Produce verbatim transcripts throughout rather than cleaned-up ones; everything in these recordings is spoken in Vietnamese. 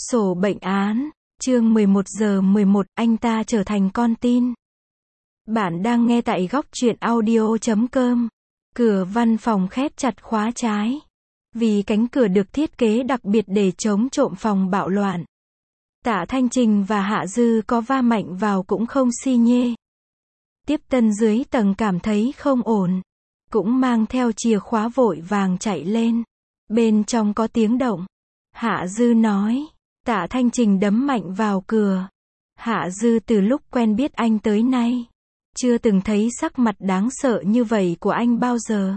Sổ bệnh án, chương mười một giờ mười một, anh ta trở thành con tin. Bạn đang nghe tại góc truyện audio chấm com. Cửa văn phòng khép chặt khóa trái. Vì cánh cửa được thiết kế đặc biệt để chống trộm phòng bạo loạn. Tạ Thanh Trình và Hạ Dư có va mạnh vào cũng không xi nhê. Tiếp tân dưới tầng cảm thấy không ổn. Cũng mang theo chìa khóa vội vàng chạy lên. Bên trong có tiếng động. Hạ Dư nói. Tạ Thanh Trình đấm mạnh vào cửa. Hạ Dư từ lúc quen biết anh tới nay, chưa từng thấy sắc mặt đáng sợ như vậy của anh bao giờ.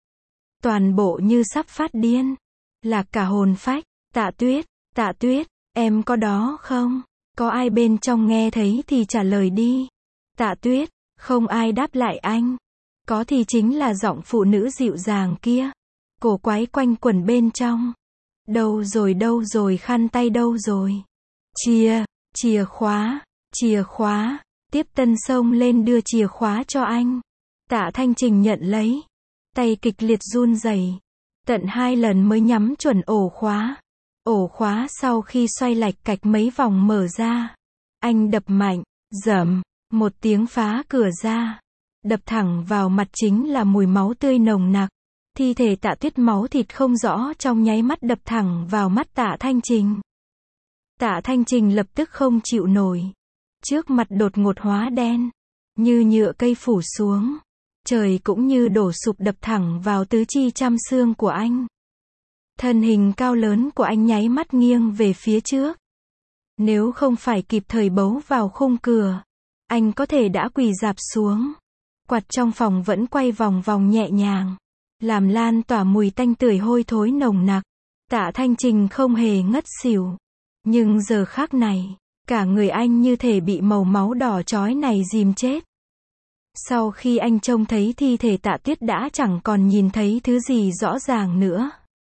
Toàn bộ như sắp phát điên. Lạc cả hồn phách. Tạ Tuyết, Tạ Tuyết, em có đó không? Có ai bên trong nghe thấy thì trả lời đi. Tạ Tuyết, không ai đáp lại anh. Có thì chính là giọng phụ nữ dịu dàng kia. Cổ quái quanh quẩn bên trong. Đâu rồi đâu rồi khăn tay đâu rồi? Chìa, chìa khóa, chìa khóa. Tiếp tân xông lên đưa chìa khóa cho anh. Tạ Thanh Trình nhận lấy. Tay kịch liệt run rẩy. Tận hai lần mới nhắm chuẩn ổ khóa. Ổ khóa sau khi xoay lạch cạch mấy vòng mở ra. Anh đập mạnh, dầm, một tiếng phá cửa ra. Đập thẳng vào mặt chính là mùi máu tươi nồng nặc. Thi thể Tạ Tuyết máu thịt không rõ trong nháy mắt đập thẳng vào mắt Tạ Thanh Trình. Tạ Thanh Trình lập tức không chịu nổi. Trước mặt đột ngột hóa đen. Như nhựa cây phủ xuống. Trời cũng như đổ sụp đập thẳng vào tứ chi trăm xương của anh. Thân hình cao lớn của anh nháy mắt nghiêng về phía trước. Nếu không phải kịp thời bấu vào khung cửa, anh có thể đã quỳ rạp xuống. Quạt trong phòng vẫn quay vòng vòng nhẹ nhàng, làm lan tỏa mùi tanh tưởi hôi thối nồng nặc. Tạ Thanh Trình không hề ngất xỉu. Nhưng giờ khắc này, cả người anh như thể bị màu máu đỏ chói này dìm chết. Sau khi anh trông thấy thi thể Tạ Tuyết đã chẳng còn nhìn thấy thứ gì rõ ràng nữa.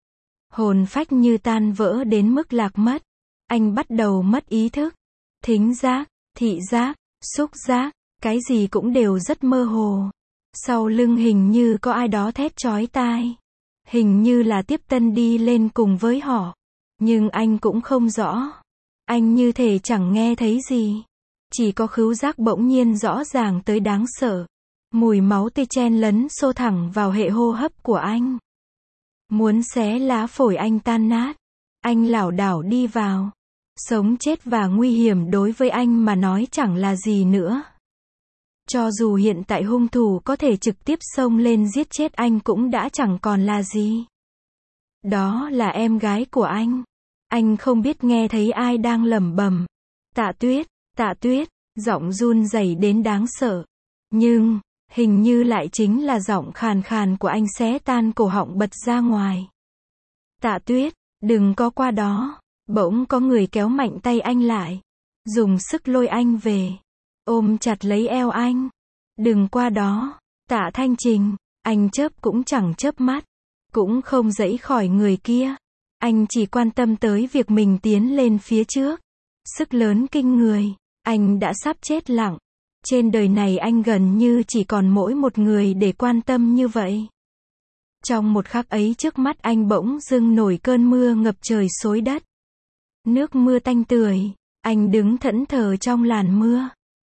Hồn phách như tan vỡ đến mức lạc mất. Anh bắt đầu mất ý thức. Thính giác, thị giác, xúc giác, cái gì cũng đều rất mơ hồ. Sau lưng hình như có ai đó thét chói tai. Hình như là tiếp tân đi lên cùng với họ. Nhưng anh cũng không rõ. Anh như thể chẳng nghe thấy gì. Chỉ có khứu giác bỗng nhiên rõ ràng tới đáng sợ. Mùi máu tươi chen lấn xô thẳng vào hệ hô hấp của anh. Muốn xé lá phổi anh tan nát. Anh lảo đảo đi vào. Sống chết và nguy hiểm đối với anh mà nói chẳng là gì nữa. Cho dù hiện tại hung thủ có thể trực tiếp xông lên giết chết anh cũng đã chẳng còn là gì. Đó là em gái của anh. Anh không biết nghe thấy ai đang lẩm bẩm. Tạ Tuyết, Tạ Tuyết, giọng run rẩy đến đáng sợ. Nhưng, hình như lại chính là giọng khàn khàn của anh xé tan cổ họng bật ra ngoài. Tạ Tuyết, đừng có qua đó. Bỗng có người kéo mạnh tay anh lại. Dùng sức lôi anh về. Ôm chặt lấy eo anh. Đừng qua đó. Tạ Thanh Trình, anh chớp cũng chẳng chớp mắt. Cũng không giãy khỏi người kia. Anh chỉ quan tâm tới việc mình tiến lên phía trước. Sức lớn kinh người. Anh đã sắp chết lặng. Trên đời này anh gần như chỉ còn mỗi một người để quan tâm như vậy. Trong một khắc ấy trước mắt anh bỗng dưng nổi cơn mưa ngập trời xối đất. Nước mưa tanh tưởi. Anh đứng thẫn thờ trong làn mưa.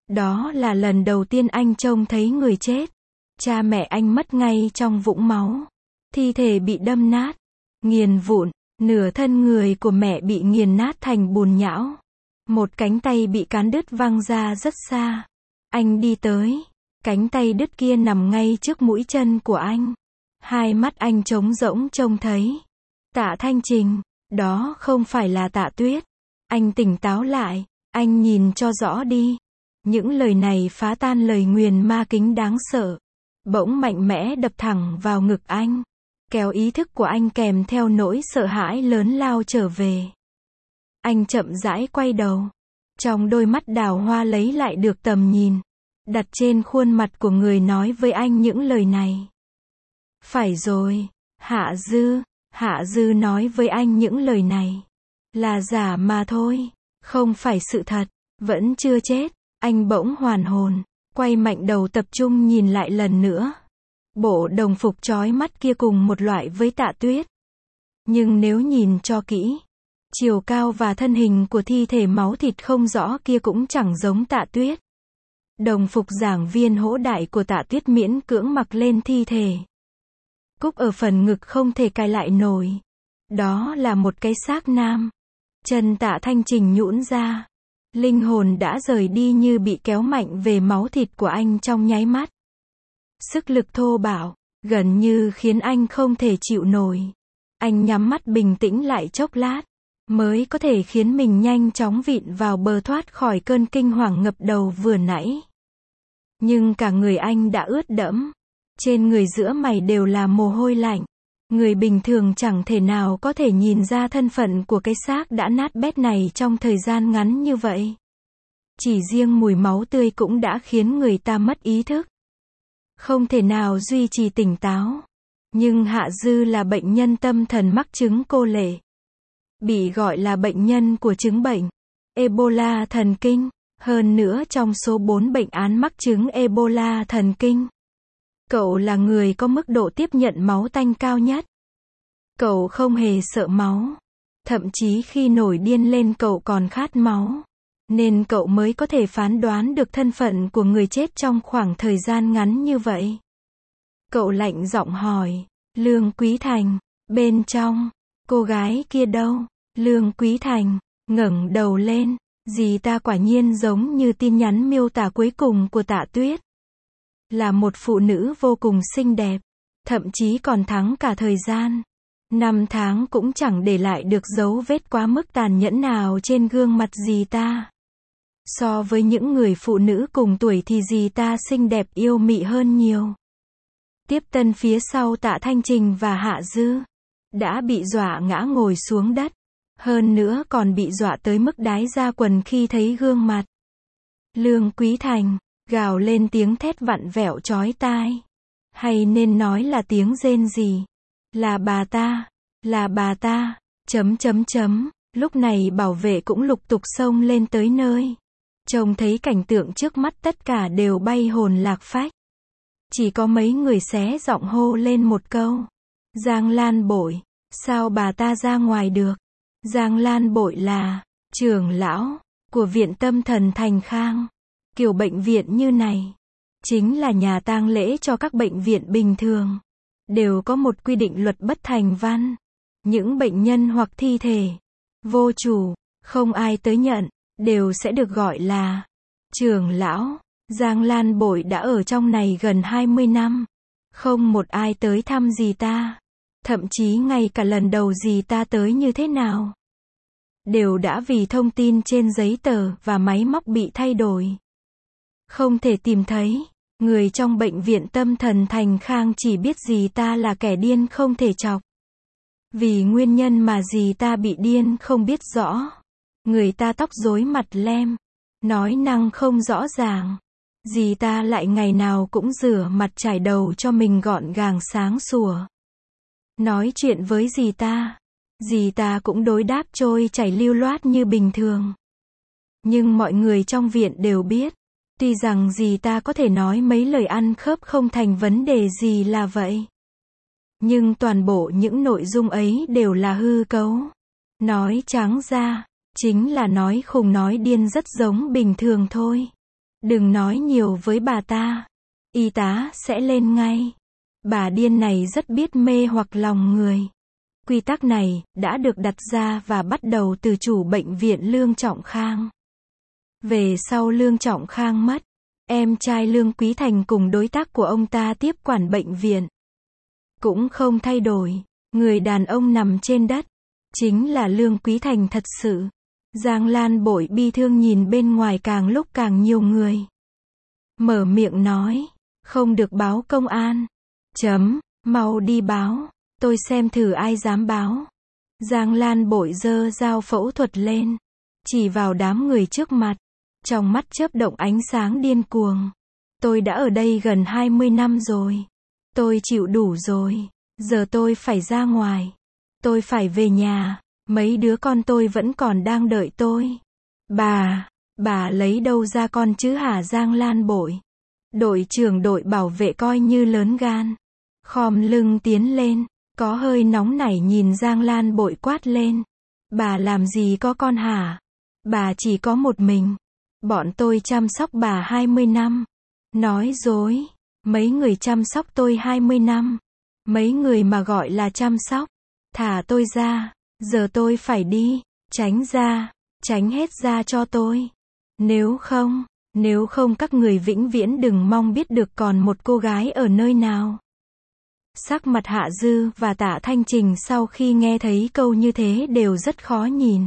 Đó là lần đầu tiên anh trông thấy người chết. Cha mẹ anh mất ngay trong vũng máu. Thi thể bị đâm nát, nghiền vụn. Nửa thân người của mẹ bị nghiền nát thành bùn nhão. Một cánh tay bị cán đứt văng ra rất xa. Anh đi tới. Cánh tay đứt kia nằm ngay trước mũi chân của anh. Hai mắt anh trống rỗng trông thấy. Tạ Thanh Trình, đó không phải là Tạ Tuyết. Anh tỉnh táo lại. Anh nhìn cho rõ đi. Những lời này phá tan lời nguyền ma kính đáng sợ. Bỗng mạnh mẽ đập thẳng vào ngực anh. Kéo ý thức của anh kèm theo nỗi sợ hãi lớn lao trở về. Anh chậm rãi quay đầu. Trong đôi mắt đào hoa lấy lại được tầm nhìn. Đặt trên khuôn mặt của người nói với anh những lời này. Phải rồi, Hạ Dư. Hạ Dư nói với anh những lời này. Là giả mà thôi. Không phải sự thật. Vẫn chưa chết. Anh bỗng hoàn hồn. Quay mạnh đầu tập trung nhìn lại lần nữa. Bộ đồng phục chói mắt kia cùng một loại với Tạ Tuyết. Nhưng nếu nhìn cho kỹ, Chiều cao và thân hình của thi thể máu thịt không rõ kia cũng chẳng giống Tạ Tuyết. Đồng phục giảng viên hỗ đại của Tạ Tuyết miễn cưỡng mặc lên thi thể. Cúc ở phần ngực không thể cài lại nổi. Đó là một cái xác nam. Chân Tạ Thanh Trình nhũn ra. Linh hồn đã rời đi như bị kéo mạnh về máu thịt của anh trong nháy mắt. Sức lực thô bạo, gần như khiến anh không thể chịu nổi. Anh nhắm mắt bình tĩnh lại chốc lát, mới có thể khiến mình nhanh chóng vịn vào bờ thoát khỏi cơn kinh hoàng ngập đầu vừa nãy. Nhưng cả người anh đã ướt đẫm. Trên người giữa mày đều là mồ hôi lạnh. Người bình thường chẳng thể nào có thể nhìn ra thân phận của cái xác đã nát bét này trong thời gian ngắn như vậy. Chỉ riêng mùi máu tươi cũng đã khiến người ta mất ý thức. Không thể nào duy trì tỉnh táo. Nhưng Hạ Dư là bệnh nhân tâm thần mắc chứng cô lệ. Bị gọi là bệnh nhân của chứng bệnh Ebola thần kinh. Hơn nữa trong số bốn bệnh án mắc chứng Ebola thần kinh, cậu là người có mức độ tiếp nhận máu tanh cao nhất. Cậu không hề sợ máu. Thậm chí khi nổi điên lên cậu còn khát máu. Nên cậu mới có thể phán đoán được thân phận của người chết trong khoảng thời gian ngắn như vậy. Cậu lạnh giọng hỏi, Lương Quý Thành, bên trong, cô gái kia đâu? Lương Quý Thành ngẩng đầu lên, dì ta quả nhiên giống như tin nhắn miêu tả cuối cùng của Tạ Tuyết. Là một phụ nữ vô cùng xinh đẹp, thậm chí còn thắng cả thời gian. Năm tháng cũng chẳng để lại được dấu vết quá mức tàn nhẫn nào trên gương mặt dì ta. So với những người phụ nữ cùng tuổi thì dì ta xinh đẹp yêu mị hơn nhiều. Tiếp tân phía sau Tạ Thanh Trình và Hạ Dư đã bị dọa ngã ngồi xuống đất. Hơn nữa còn bị dọa tới mức đái ra quần khi thấy gương mặt. Lương Quý Thành gào lên tiếng thét vặn vẹo chói tai. Hay nên nói là tiếng rên rỉ. Là bà ta, là bà ta, chấm chấm chấm. Lúc này bảo vệ cũng lục tục xông lên tới nơi. Trông thấy cảnh tượng trước mắt tất cả đều bay hồn lạc phách. Chỉ có mấy người xé giọng hô lên một câu. Giang Lan Bội, sao bà ta ra ngoài được? Giang Lan Bội là trưởng lão của viện tâm thần Thành Khang. Kiểu bệnh viện như này chính là nhà tang lễ cho các bệnh viện bình thường. Đều có một quy định luật bất thành văn. Những bệnh nhân hoặc thi thể vô chủ, không ai tới nhận, đều sẽ được gọi là trưởng lão. Giang Lan Bội đã ở trong này gần hai mươi năm. Không một ai tới thăm dì ta. Thậm chí ngay cả lần đầu dì ta tới như thế nào, đều đã vì thông tin trên giấy tờ và máy móc bị thay đổi. Không thể tìm thấy. Người trong bệnh viện tâm thần Thành Khang chỉ biết dì ta là kẻ điên không thể chọc. Vì nguyên nhân mà dì ta bị điên không biết rõ. Người ta tóc rối mặt lem, nói năng không rõ ràng. Dì ta lại ngày nào cũng rửa mặt chải đầu cho mình gọn gàng sáng sủa. Nói chuyện với dì ta, dì ta cũng đối đáp trôi chảy lưu loát như bình thường. Nhưng mọi người trong viện đều biết, tuy rằng dì ta có thể nói mấy lời ăn khớp không thành vấn đề gì là vậy. Nhưng toàn bộ những nội dung ấy đều là hư cấu. Nói trắng ra, chính là nói khùng nói điên rất giống bình thường thôi. Đừng nói nhiều với bà ta. Y tá sẽ lên ngay. Bà điên này rất biết mê hoặc lòng người. Quy tắc này đã được đặt ra và bắt đầu từ chủ bệnh viện Lương Trọng Khang. Về sau Lương Trọng Khang mất, em trai Lương Quý Thành cùng đối tác của ông ta tiếp quản bệnh viện. Cũng không thay đổi. Người đàn ông nằm trên đất chính là Lương Quý Thành thật sự. Giang Lan Bội bi thương nhìn bên ngoài càng lúc càng nhiều người. Mở miệng nói, không được báo công an. Chấm, mau đi báo, tôi xem thử ai dám báo. Giang Lan Bội giơ dao phẫu thuật lên, chỉ vào đám người trước mặt, trong mắt chớp động ánh sáng điên cuồng. Tôi đã ở đây gần hai mươi năm rồi. Tôi chịu đủ rồi. Giờ tôi phải ra ngoài. Tôi phải về nhà. Mấy đứa con tôi vẫn còn đang đợi tôi. Bà, bà lấy đâu ra con chứ hả Giang Lan Bội? Đội trưởng đội bảo vệ coi như lớn gan. Khom lưng tiến lên, có hơi nóng nảy nhìn Giang Lan Bội quát lên. Bà làm gì có con hả? Bà chỉ có một mình. Bọn tôi chăm sóc bà hai mươi năm. Nói dối. Mấy người chăm sóc tôi hai mươi năm. Mấy người mà gọi là chăm sóc. Thả tôi ra. Giờ tôi phải đi. Tránh ra. Tránh hết ra cho tôi. Nếu không, nếu không các người vĩnh viễn đừng mong biết được còn một cô gái ở nơi nào. Sắc mặt Hạ Dư và Tạ Thanh Trình sau khi nghe thấy câu như thế đều rất khó nhìn.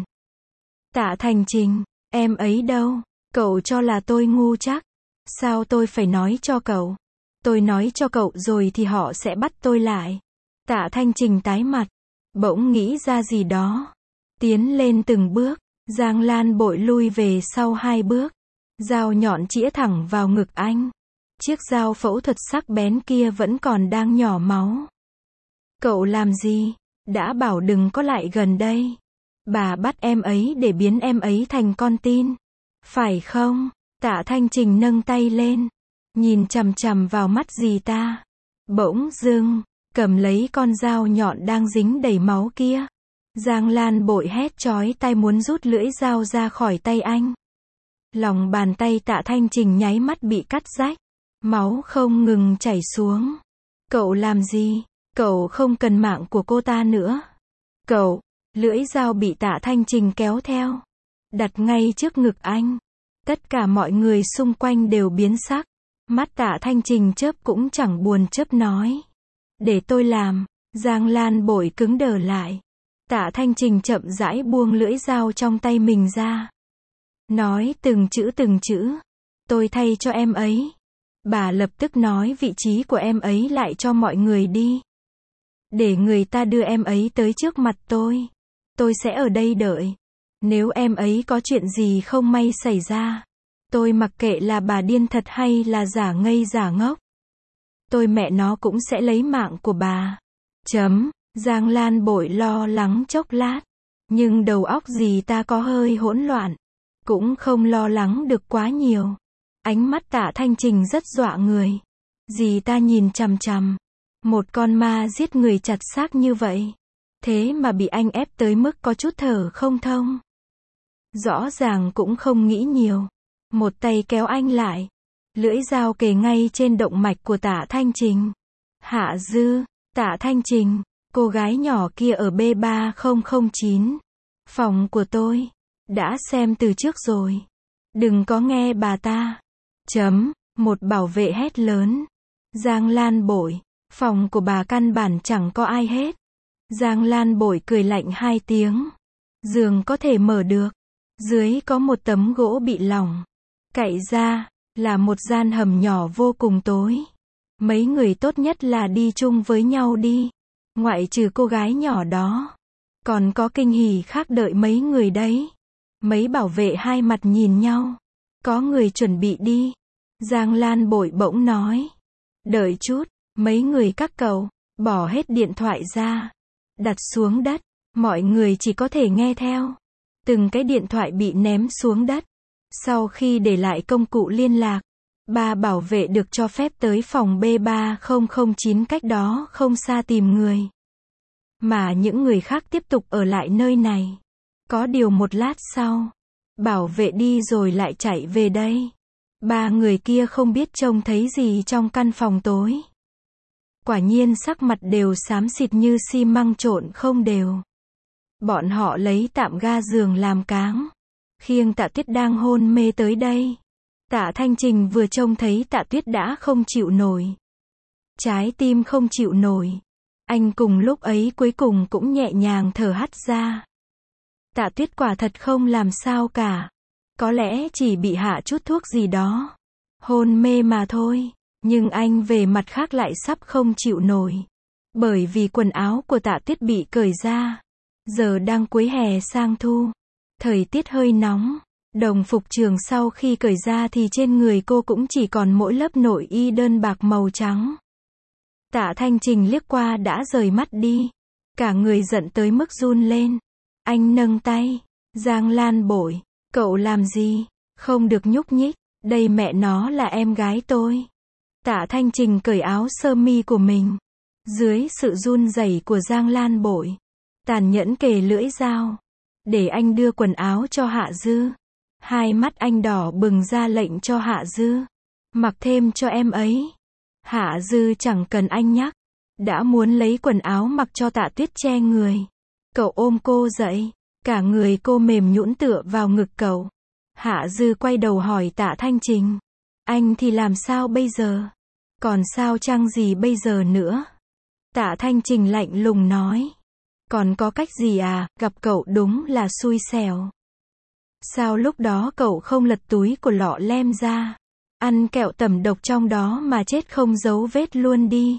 Tạ Thanh Trình, em ấy đâu? Cậu cho là tôi ngu chắc? Sao tôi phải nói cho cậu? Tôi nói cho cậu rồi thì họ sẽ bắt tôi lại. Tạ Thanh Trình tái mặt, bỗng nghĩ ra gì đó. Tiến lên từng bước, Giang Lan bội lui về sau hai bước. Dao nhọn chĩa thẳng vào ngực anh. Chiếc dao phẫu thuật sắc bén kia vẫn còn đang nhỏ máu. Cậu làm gì? Đã bảo đừng có lại gần đây. Bà bắt em ấy để biến em ấy thành con tin. Phải không? Tạ Thanh Trình nâng tay lên. Nhìn chằm chằm vào mắt dì ta. Bỗng dưng, cầm lấy con dao nhọn đang dính đầy máu kia. Giang Lan bội hét chói tai muốn rút lưỡi dao ra khỏi tay anh. Lòng bàn tay Tạ Thanh Trình nháy mắt bị cắt rách. Máu không ngừng chảy xuống. Cậu làm gì? Cậu không cần mạng của cô ta nữa. Cậu, lưỡi dao bị Tạ Thanh Trình kéo theo. Đặt ngay trước ngực anh. Tất cả mọi người xung quanh đều biến sắc. Mắt Tạ Thanh Trình chớp cũng chẳng buồn chớp nói. Để tôi làm. Giang Lan bội cứng đờ lại. Tạ Thanh Trình chậm rãi buông lưỡi dao trong tay mình ra. Nói từng chữ từng chữ. Tôi thay cho em ấy. Bà lập tức nói vị trí của em ấy lại cho mọi người đi. Để người ta đưa em ấy tới trước mặt tôi. Tôi sẽ ở đây đợi. Nếu em ấy có chuyện gì không may xảy ra. Tôi mặc kệ là bà điên thật hay là giả ngây giả ngốc. Tôi mẹ nó cũng sẽ lấy mạng của bà. Chấm. Giang Lan bội lo lắng chốc lát. Nhưng đầu óc dì ta có hơi hỗn loạn. Cũng không lo lắng được quá nhiều. Ánh mắt Tạ Thanh Trình rất dọa người. Dì ta nhìn chằm chằm. Một con ma giết người chặt xác như vậy. Thế mà bị anh ép tới mức có chút thở không thông. Rõ ràng cũng không nghĩ nhiều. Một tay kéo anh lại. Lưỡi dao kề ngay trên động mạch của Tạ Thanh Trình. Hạ Dư, Tạ Thanh Trình, cô gái nhỏ kia ở B ba không không chín. Phòng của tôi. Đã xem từ trước rồi. Đừng có nghe bà ta. Chấm. Một bảo vệ hét lớn. Giang Lan bội. Phòng của bà căn bản chẳng có ai hết. Giang Lan bội cười lạnh hai tiếng. Giường có thể mở được. Dưới có một tấm gỗ bị lỏng. Cậy ra, là một gian hầm nhỏ vô cùng tối. Mấy người tốt nhất là đi chung với nhau đi. Ngoại trừ cô gái nhỏ đó. Còn có kinh hỉ khác đợi mấy người đấy. Mấy bảo vệ hai mặt nhìn nhau. Có người chuẩn bị đi. Giang Lan bội bỗng nói. Đợi chút, mấy người các cậu, bỏ hết điện thoại ra. Đặt xuống đất, mọi người chỉ có thể nghe theo. Từng cái điện thoại bị ném xuống đất. Sau khi để lại công cụ liên lạc, ba bảo vệ được cho phép tới phòng B ba không không chín cách đó không xa tìm người. Mà những người khác tiếp tục ở lại nơi này. Có điều một lát sau, bảo vệ đi rồi lại chạy về đây. Ba người kia không biết trông thấy gì trong căn phòng tối. Quả nhiên sắc mặt đều xám xịt như xi măng trộn không đều. Bọn họ lấy tạm ga giường làm cáng. Khiêng Tạ Tuyết đang hôn mê tới đây. Tạ Thanh Trình vừa trông thấy Tạ Tuyết đã không chịu nổi. Trái tim không chịu nổi. Anh cùng lúc ấy cuối cùng cũng nhẹ nhàng thở hắt ra. Tạ Tuyết quả thật không làm sao cả. Có lẽ chỉ bị hạ chút thuốc gì đó. Hôn mê mà thôi. Nhưng anh về mặt khác lại sắp không chịu nổi. Bởi vì quần áo của Tạ Tuyết bị cởi ra. Giờ đang cuối hè sang thu. Thời tiết hơi nóng. Đồng phục trường sau khi cởi ra thì trên người cô cũng chỉ còn mỗi lớp nội y đơn bạc màu trắng. Tạ Thanh Trình liếc qua đã rời mắt đi. Cả người giận tới mức run lên. Anh nâng tay. Giang Lan bội. Cậu làm gì? Không được nhúc nhích. Đây mẹ nó là em gái tôi. Tạ Thanh Trình cởi áo sơ mi của mình. Dưới sự run rẩy của Giang Lan bội. Tàn nhẫn kề lưỡi dao. để anh đưa quần áo cho Hạ Dư. Hai mắt anh đỏ bừng ra lệnh cho Hạ Dư. Mặc thêm cho em ấy. Hạ Dư chẳng cần anh nhắc. Đã muốn lấy quần áo mặc cho Tạ Tuyết che người. Cậu ôm cô dậy. Cả người cô mềm nhũn tựa vào ngực cậu. Hạ Dư quay đầu hỏi Tạ Thanh Trình. Anh thì làm sao bây giờ? Còn sao chăng gì bây giờ nữa? Tạ Thanh Trình lạnh lùng nói. Còn có cách gì à, gặp cậu đúng là xui xẻo. Sao lúc đó cậu không lật túi của lọ lem ra? Ăn kẹo tẩm độc trong đó mà chết không dấu vết luôn đi.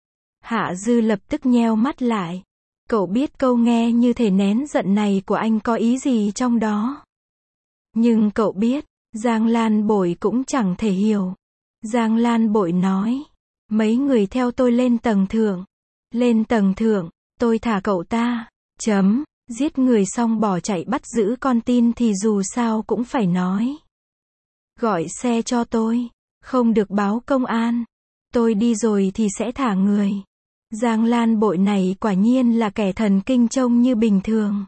Hạ Dư lập tức nheo mắt lại. Cậu biết câu nghe như thể nén giận này của anh có ý gì trong đó. Nhưng cậu biết, Giang Lan Bội cũng chẳng thể hiểu. Giang Lan Bội nói. Mấy người theo tôi lên tầng thượng. Lên tầng thượng, tôi thả cậu ta. Chấm, giết người xong bỏ chạy bắt giữ con tin thì dù sao cũng phải nói. Gọi xe cho tôi. Không được báo công an. Tôi đi rồi thì sẽ thả người. Giang Lan Bội này quả nhiên là kẻ thần kinh trông như bình thường.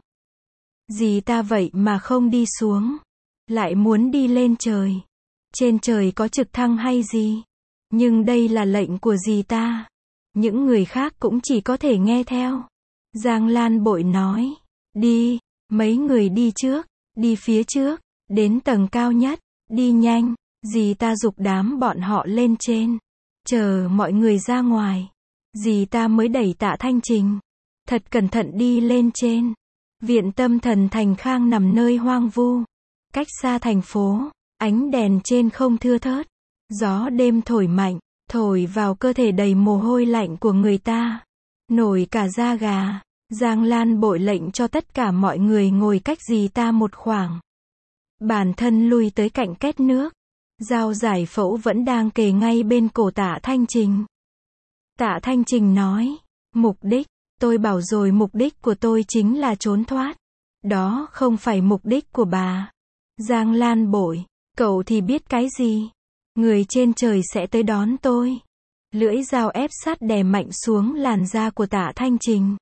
Dì ta vậy mà không đi xuống. Lại muốn đi lên trời. Trên trời có trực thăng hay gì? Nhưng đây là lệnh của dì ta. Những người khác cũng chỉ có thể nghe theo. Giang Lan Bội nói. Đi, mấy người đi trước, đi phía trước, đến tầng cao nhất, đi nhanh. Dì ta giục đám bọn họ lên trên. Chờ mọi người ra ngoài. Dì ta mới đẩy Tạ Thanh Trình. Thật cẩn thận đi lên trên. Viện tâm thần Thành Khang nằm nơi hoang vu. Cách xa thành phố, ánh đèn trên không thưa thớt. Gió đêm thổi mạnh, thổi vào cơ thể đầy mồ hôi lạnh của người ta. Nổi cả da gà. Giang Lan Bội lệnh cho tất cả mọi người ngồi cách dì ta một khoảng. Bản thân lui tới cạnh két nước. Dao giải phẫu vẫn đang kề ngay bên cổ Tạ Thanh Trình. Tạ Thanh Trình nói. Mục đích, tôi bảo rồi mục đích của tôi chính là trốn thoát. Đó không phải mục đích của bà. Giang Lan Bội, cậu thì biết cái gì? Người trên trời sẽ tới đón tôi. Lưỡi dao ép sát đè mạnh xuống làn da của Tạ Thanh Trình.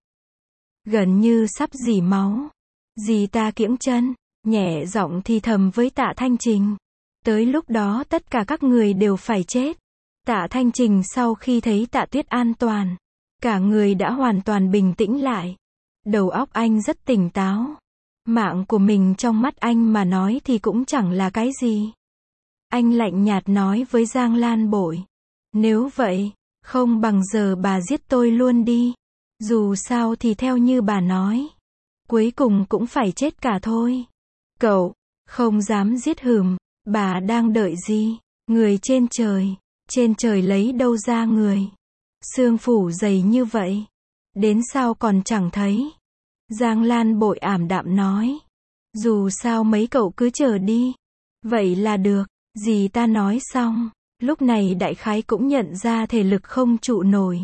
Gần như sắp rỉ máu. Dì ta kiễng chân, nhẹ giọng thì thầm với Tạ Thanh Trình. Tới lúc đó tất cả các người đều phải chết. Tạ Thanh Trình sau khi thấy Tạ Tuyết an toàn, cả người đã hoàn toàn bình tĩnh lại. Đầu óc anh rất tỉnh táo. Mạng của mình trong mắt anh mà nói thì cũng chẳng là cái gì. Anh lạnh nhạt nói với Giang Lan Bội. Nếu vậy, không bằng giờ bà giết tôi luôn đi. Dù sao thì theo như bà nói, cuối cùng cũng phải chết cả thôi. Cậu, không dám giết hừm, bà đang đợi gì? Người trên trời, trên trời lấy đâu ra người? Xương phủ dày như vậy, đến sao còn chẳng thấy? Giang Lan Bội ảm đạm nói. Dù sao mấy cậu cứ chờ đi. Vậy là được, dì ta nói xong. Lúc này đại khái cũng nhận ra thể lực không trụ nổi.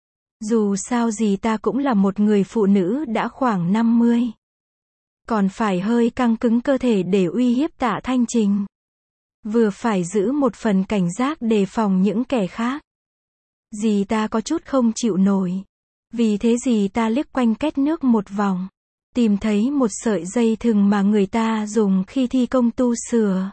Dù sao dì ta cũng là một người phụ nữ đã khoảng năm mươi. Còn phải hơi căng cứng cơ thể để uy hiếp Tạ Thanh Trình. Vừa phải giữ một phần cảnh giác đề phòng những kẻ khác. Dì ta có chút không chịu nổi. Vì thế dì ta liếc quanh két nước một vòng. Tìm thấy một sợi dây thừng mà người ta dùng khi thi công tu sửa.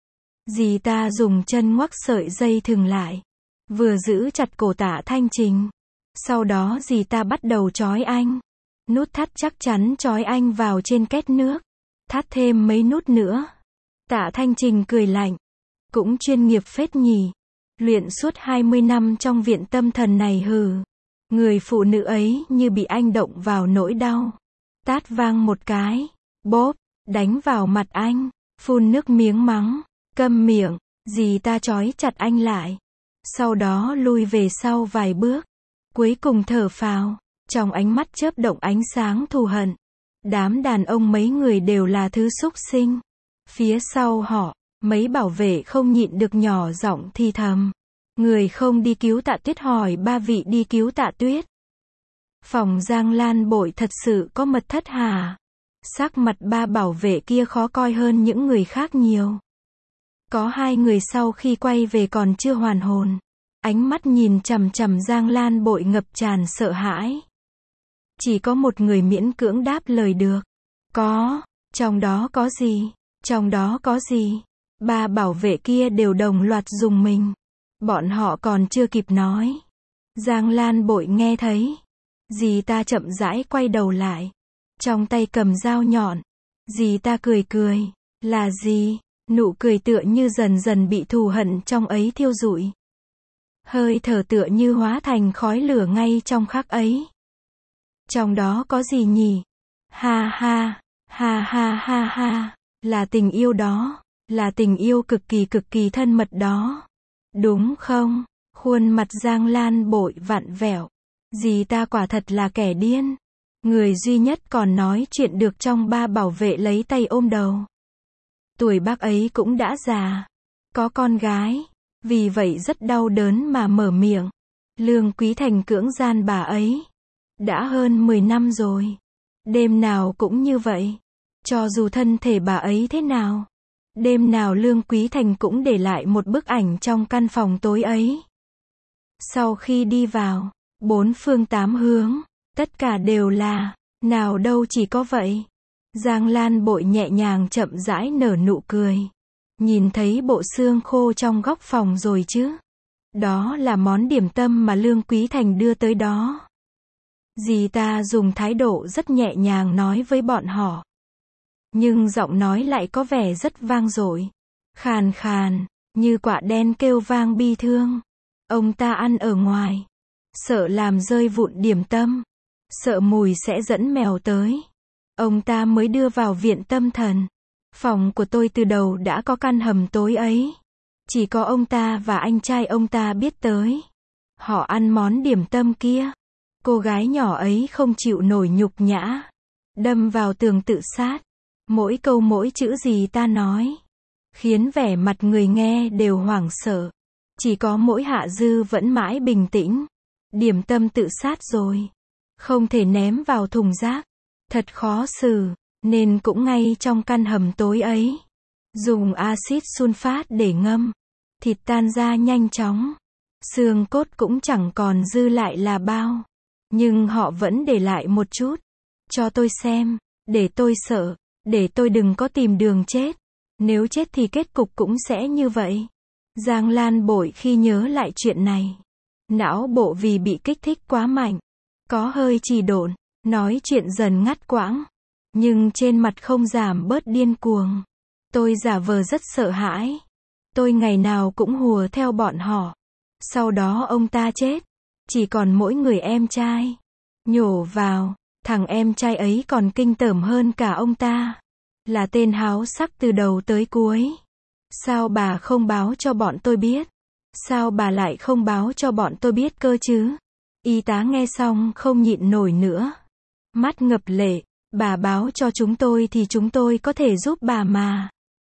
Dì ta dùng chân ngoắc sợi dây thừng lại. Vừa giữ chặt cổ Tạ Thanh Trình. Sau đó dì ta bắt đầu trói anh. Nút thắt chắc chắn trói anh vào trên két nước. Thắt thêm mấy nút nữa. Tạ Thanh Trình cười lạnh. Cũng chuyên nghiệp phết nhỉ. Luyện suốt hai mươi năm trong viện tâm thần này hừ. Người phụ nữ ấy như bị anh động vào nỗi đau. Tát vang một cái. Bốp. Đánh vào mặt anh. Phun nước miếng mắng. Câm miệng. Dì ta trói chặt anh lại. Sau đó lui về sau vài bước. Cuối cùng thở phào. Trong ánh mắt chớp động ánh sáng thù hận. Đám đàn ông mấy người đều là thứ súc sinh. Phía sau họ, mấy bảo vệ không nhịn được nhỏ giọng thì thầm. Người không đi cứu Tạ Tuyết hỏi ba vị đi cứu Tạ Tuyết. Phòng Giang Lan Bội thật sự có mật thất hả? Sắc mặt ba bảo vệ kia khó coi hơn những người khác nhiều. Có hai người sau khi quay về còn chưa hoàn hồn. Ánh mắt nhìn chằm chằm Giang Lan Bội ngập tràn sợ hãi. Chỉ có một người miễn cưỡng đáp lời được. Có, trong đó có gì? Trong đó có gì? Ba bảo vệ kia đều đồng loạt dùng mình. Bọn họ còn chưa kịp nói. Giang Lan Bội nghe thấy. Dì ta chậm rãi quay đầu lại. Trong tay cầm dao nhọn. Dì ta cười cười. Là gì? Nụ cười tựa như dần dần bị thù hận trong ấy thiêu rụi. Hơi thở tựa như hóa thành khói lửa ngay trong khắc ấy. Trong đó có gì nhỉ? Ha ha, ha ha ha ha, là tình yêu đó, là tình yêu cực kỳ cực kỳ thân mật đó. Đúng không? Khuôn mặt Giang Lan Bội vặn vẹo. Dì ta quả thật là kẻ điên. Người duy nhất còn nói chuyện được trong ba bảo vệ lấy tay ôm đầu. Tuổi bác ấy cũng đã già, có con gái, vì vậy rất đau đớn mà mở miệng. Lương Quý Thành cưỡng gian bà ấy. Đã hơn mười năm rồi. Đêm nào cũng như vậy. Cho dù thân thể bà ấy thế nào. Đêm nào Lương Quý Thành cũng để lại một bức ảnh trong căn phòng tối ấy. Sau khi đi vào, bốn phương tám hướng, tất cả đều là, nào đâu chỉ có vậy. Giang Lan Bội nhẹ nhàng chậm rãi nở nụ cười. Nhìn thấy bộ xương khô trong góc phòng rồi chứ. Đó là món điểm tâm mà Lương Quý Thành đưa tới đó. Dì ta dùng thái độ rất nhẹ nhàng nói với bọn họ. Nhưng giọng nói lại có vẻ rất vang dội. Khàn khàn, như quạ đen kêu vang bi thương. Ông ta ăn ở ngoài. Sợ làm rơi vụn điểm tâm. Sợ mùi sẽ dẫn mèo tới. Ông ta mới đưa vào viện tâm thần. Phòng của tôi từ đầu đã có căn hầm tối ấy. Chỉ có ông ta và anh trai ông ta biết tới. Họ ăn món điểm tâm kia. Cô gái nhỏ ấy không chịu nổi nhục nhã. Đâm vào tường tự sát. Mỗi câu mỗi chữ gì ta nói. Khiến vẻ mặt người nghe đều hoảng sợ. Chỉ có mỗi Hạ Dư vẫn mãi bình tĩnh. Điểm tâm tự sát rồi. Không thể ném vào thùng rác. Thật khó xử. Nên cũng ngay trong căn hầm tối ấy. Dùng axit sunfat để ngâm. Thịt tan ra nhanh chóng. Xương cốt cũng chẳng còn dư lại là bao. Nhưng họ vẫn để lại một chút. Cho tôi xem. Để tôi sợ. Để tôi đừng có tìm đường chết. Nếu chết thì kết cục cũng sẽ như vậy. Giang Lan Bội khi nhớ lại chuyện này. Não bộ vì bị kích thích quá mạnh. Có hơi trì độn. Nói chuyện dần ngắt quãng. Nhưng trên mặt không giảm bớt điên cuồng. Tôi giả vờ rất sợ hãi. Tôi ngày nào cũng hùa theo bọn họ. Sau đó ông ta chết. Chỉ còn mỗi người em trai. Nhổ vào. Thằng em trai ấy còn kinh tởm hơn cả ông ta. Là tên háo sắc từ đầu tới cuối. Sao bà không báo cho bọn tôi biết? Sao bà lại không báo cho bọn tôi biết cơ chứ? Y tá nghe xong không nhịn nổi nữa. Mắt ngập lệ. Bà báo cho chúng tôi thì chúng tôi có thể giúp bà mà.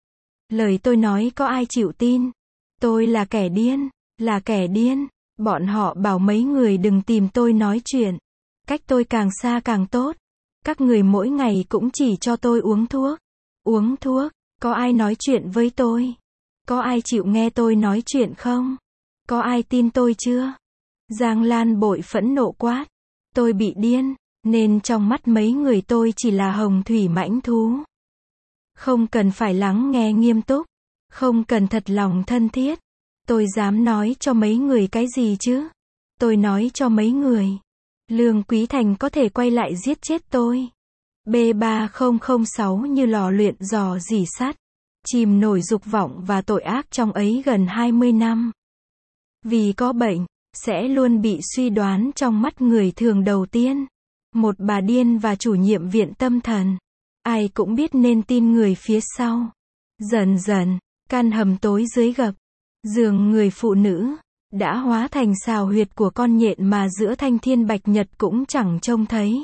Lời tôi nói có ai chịu tin? Tôi là kẻ điên. Là kẻ điên. Bọn họ bảo mấy người đừng tìm tôi nói chuyện. Cách tôi càng xa càng tốt. Các người mỗi ngày cũng chỉ cho tôi uống thuốc. Uống thuốc. Có ai nói chuyện với tôi? Có ai chịu nghe tôi nói chuyện không? Có ai tin tôi chưa? Giang Lan Bội phẫn nộ quát. Tôi bị điên. Nên trong mắt mấy người tôi chỉ là hồng thủy mãnh thú. Không cần phải lắng nghe nghiêm túc. Không cần thật lòng thân thiết. Tôi dám nói cho mấy người cái gì chứ? Tôi nói cho mấy người. Lương Quý Thành có thể quay lại giết chết tôi. B ba không không sáu như lò luyện rò rỉ sắt. Chìm nổi dục vọng và tội ác trong ấy gần hai mươi năm. Vì có bệnh, sẽ luôn bị suy đoán trong mắt người thường đầu tiên. Một bà điên và chủ nhiệm viện tâm thần. Ai cũng biết nên tin người phía sau. Dần dần, căn hầm tối dưới gập. Giường người phụ nữ. Đã hóa thành xào huyệt của con nhện mà giữa thanh thiên bạch nhật cũng chẳng trông thấy.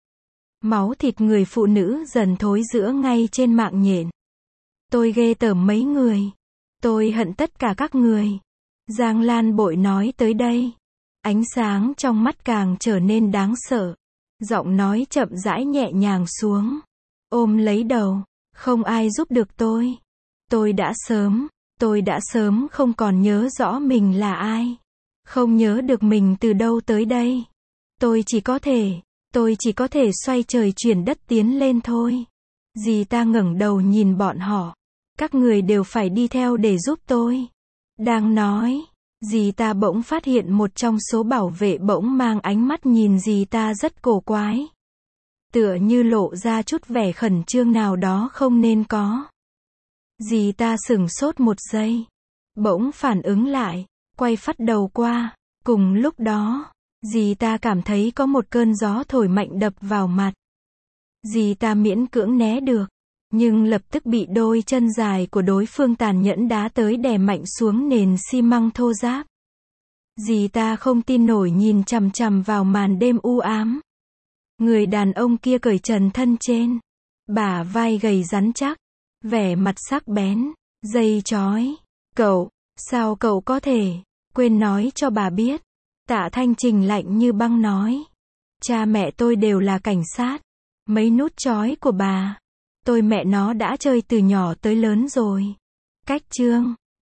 Máu thịt người phụ nữ dần thối rữa ngay trên mạng nhện. Tôi ghê tởm mấy người. Tôi hận tất cả các người. Giang Lan Bội nói tới đây. Ánh sáng trong mắt càng trở nên đáng sợ. Giọng nói chậm rãi nhẹ nhàng xuống. Ôm lấy đầu. Không ai giúp được tôi. Tôi đã sớm, tôi đã sớm không còn nhớ rõ mình là ai. Không nhớ được mình từ đâu tới đây. Tôi chỉ có thể, tôi chỉ có thể xoay trời chuyển đất tiến lên thôi. Dì ta ngẩng đầu nhìn bọn họ. Các người đều phải đi theo để giúp tôi. Đang nói, dì ta bỗng phát hiện một trong số bảo vệ bỗng mang ánh mắt nhìn dì ta rất cổ quái. Tựa như lộ ra chút vẻ khẩn trương nào đó không nên có. Dì ta sửng sốt một giây. Bỗng phản ứng lại, quay phắt đầu qua. Cùng lúc đó, dì ta cảm thấy có một cơn gió thổi mạnh đập vào mặt. Dì ta miễn cưỡng né được, nhưng lập tức bị đôi chân dài của đối phương tàn nhẫn đá tới đè mạnh xuống nền xi măng thô ráp. Dì ta không tin nổi nhìn chằm chằm vào màn đêm u ám. Người đàn ông kia cởi trần thân trên, bả vai gầy rắn chắc, vẻ mặt sắc bén, dây chói. Cậu, sao cậu có thể, quên nói cho bà biết. Tạ Thanh Trình lạnh như băng nói. Cha mẹ tôi đều là cảnh sát. Mấy nút chói của bà, tôi mẹ nó đã chơi từ nhỏ tới lớn rồi. Cách chương